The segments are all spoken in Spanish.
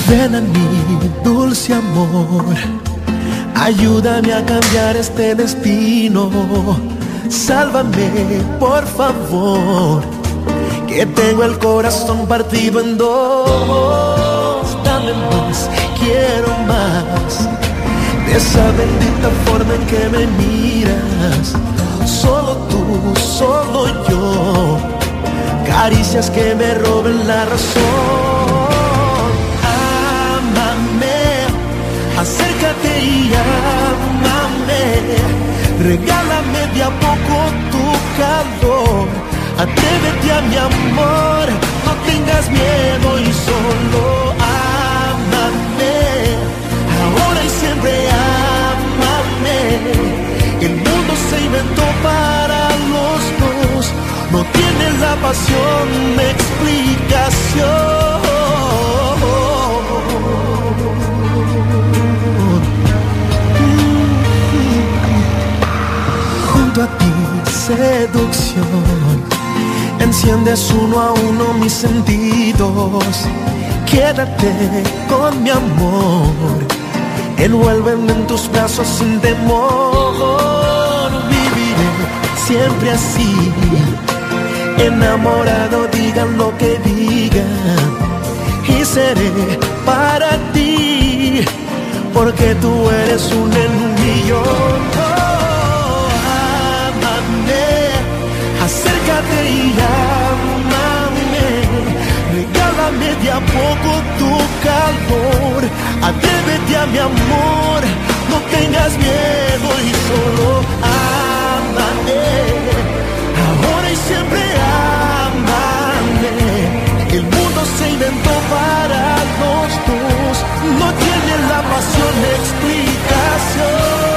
Ven a mí, dulce amor, ayúdame a cambiar este destino. Sálvame, por favor, que tengo el corazón partido en dos. Dame más, quiero más, de esa bendita forma en que me miras. Solo tú, solo yo, caricias que me roben la razón. Acércate y ámame, regálame de a poco tu calor. Atrévete a mi amor, no tengas miedo y solo ámame. Ahora y siempre ámame. El mundo se inventó para los dos, no tiene la pasión de explicación. Junto a ti, seducción, enciendes uno a uno mis sentidos. Quédate con mi amor, envuélveme en tus brazos sin temor. Viviré siempre así, enamorado, digan lo que digan, y seré para ti, porque tú eres un en un millón. Acércate y ámame, regálame de a poco tu calor. Atrévete a mi amor, no tengas miedo y solo ámame. Ahora y siempre ámame. El mundo se inventó para los dos, no tiene la pasión de explicación.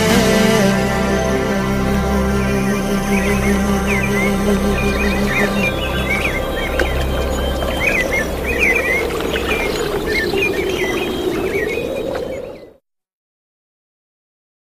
Amame.